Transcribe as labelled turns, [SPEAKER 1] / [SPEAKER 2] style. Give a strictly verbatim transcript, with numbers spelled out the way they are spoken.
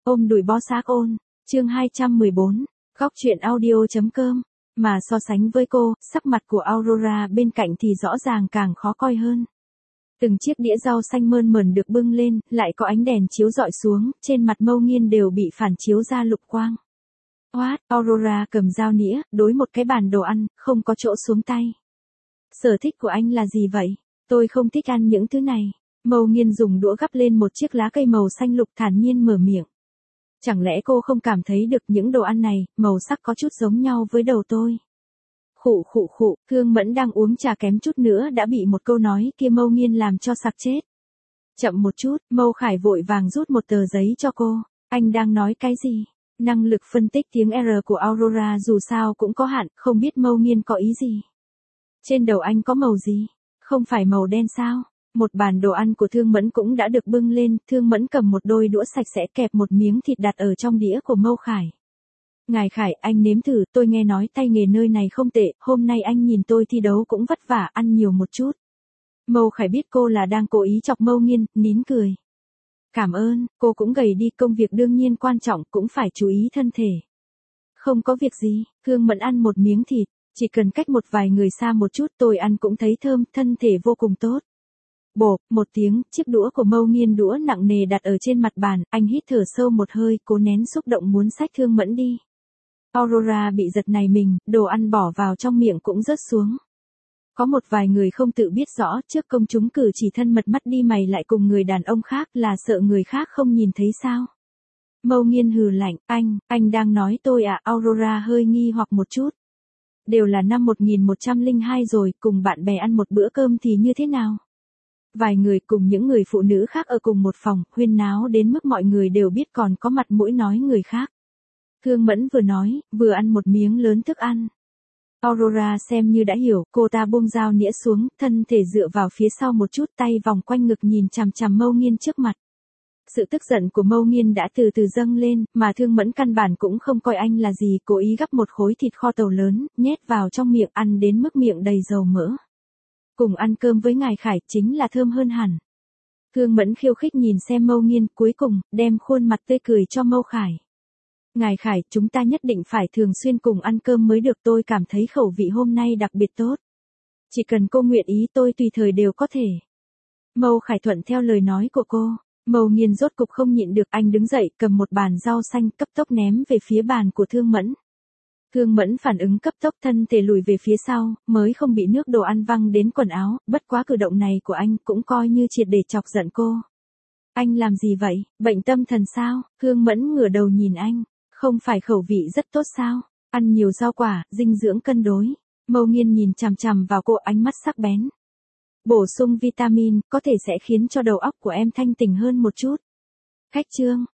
[SPEAKER 1] Ôm đùi bó xác ôn, chương hai trăm mười bốn, góc truyện audio.com, mà so sánh với cô, sắc mặt của Aurora bên cạnh thì rõ ràng càng khó coi hơn. Từng chiếc đĩa rau xanh mơn mởn được bưng lên, lại có ánh đèn chiếu rọi xuống, trên mặt Mâu Nghiên đều bị phản chiếu ra lục quang. What? Aurora cầm dao nĩa, đối một cái bàn đồ ăn, không có chỗ xuống tay. Sở thích của anh là gì vậy? Tôi không thích ăn những thứ này. Mâu Nghiên dùng đũa gắp lên một chiếc lá cây màu xanh lục thản nhiên mở miệng. Chẳng lẽ cô không cảm thấy được những đồ ăn này, màu sắc có chút giống nhau với đầu tôi? Khụ khụ khụ, Thương Mẫn đang uống trà kém chút nữa đã bị một câu nói kia Mâu Nghiên làm cho sặc chết. Chậm một chút, Mâu Khải vội vàng rút một tờ giấy cho cô. Anh đang nói cái gì? Năng lực phân tích tiếng R của Aurora dù sao cũng có hạn, không biết Mâu Nghiên có ý gì. Trên đầu anh có màu gì? Không phải màu đen sao? Một bàn đồ ăn của Thương Mẫn cũng đã được bưng lên, Thương Mẫn cầm một đôi đũa sạch sẽ kẹp một miếng thịt đặt ở trong đĩa của Mâu Khải. Ngài Khải, anh nếm thử, tôi nghe nói tay nghề nơi này không tệ, hôm nay anh nhìn tôi thi đấu cũng vất vả, ăn nhiều một chút. Mâu Khải biết cô là đang cố ý chọc Mâu Nghiên, nín cười. Cảm ơn, cô cũng gầy đi, công việc đương nhiên quan trọng, cũng phải chú ý thân thể. Không có việc gì, Thương Mẫn ăn một miếng thịt, chỉ cần cách một vài người xa một chút tôi ăn cũng thấy thơm, thân thể vô cùng tốt. Bộp, một tiếng, chiếc đũa của Mâu Nghiên đũa nặng nề đặt ở trên mặt bàn, anh hít thở sâu một hơi, cố nén xúc động muốn xách Thương Mẫn đi. Aurora bị giật này mình, đồ ăn bỏ vào trong miệng cũng rớt xuống. Có một vài người không tự biết rõ, trước công chúng cử chỉ thân mật mắt đi mày lại cùng người đàn ông khác, là sợ người khác không nhìn thấy sao? Mâu Nghiên hừ lạnh, anh, anh đang nói tôi à? Aurora hơi nghi hoặc một chút. Đều là năm một nghìn một trăm lẻ hai rồi, cùng bạn bè ăn một bữa cơm thì như thế nào? Vài người cùng những người phụ nữ khác ở cùng một phòng, huyên náo đến mức mọi người đều biết còn có mặt mũi nói người khác. Thương Mẫn vừa nói, vừa ăn một miếng lớn thức ăn. Aurora xem như đã hiểu, cô ta buông dao nĩa xuống, thân thể dựa vào phía sau một chút, tay vòng quanh ngực nhìn chằm chằm Mâu Nghiên trước mặt. Sự tức giận của Mâu Nghiên đã từ từ dâng lên, mà Thương Mẫn căn bản cũng không coi anh là gì, cố ý gắp một khối thịt kho tàu lớn, nhét vào trong miệng, ăn đến mức miệng đầy dầu mỡ. Cùng ăn cơm với ngài Khải chính là thơm hơn hẳn. Thương Mẫn khiêu khích nhìn xem Mâu Nghiên, cuối cùng, đem khuôn mặt tươi cười cho Mâu Khải. Ngài Khải, chúng ta nhất định phải thường xuyên cùng ăn cơm mới được, tôi cảm thấy khẩu vị hôm nay đặc biệt tốt. Chỉ cần cô nguyện ý tôi tùy thời đều có thể. Mâu Khải thuận theo lời nói của cô. Mâu Nghiên rốt cục không nhịn được, anh đứng dậy cầm một bàn rau xanh cấp tốc ném về phía bàn của Thương Mẫn. Thương Mẫn phản ứng cấp tốc, thân thể lùi về phía sau, mới không bị nước đồ ăn văng đến quần áo, bất quá cử động này của anh cũng coi như triệt để chọc giận cô. Anh làm gì vậy, bệnh tâm thần sao? Thương Mẫn ngửa đầu nhìn anh, không phải khẩu vị rất tốt sao? Ăn nhiều rau quả, dinh dưỡng cân đối. Mâu Nghiên nhìn chằm chằm vào cô, ánh mắt sắc bén. Bổ sung vitamin, có thể sẽ khiến cho đầu óc của em thanh tỉnh hơn một chút. Khách trương,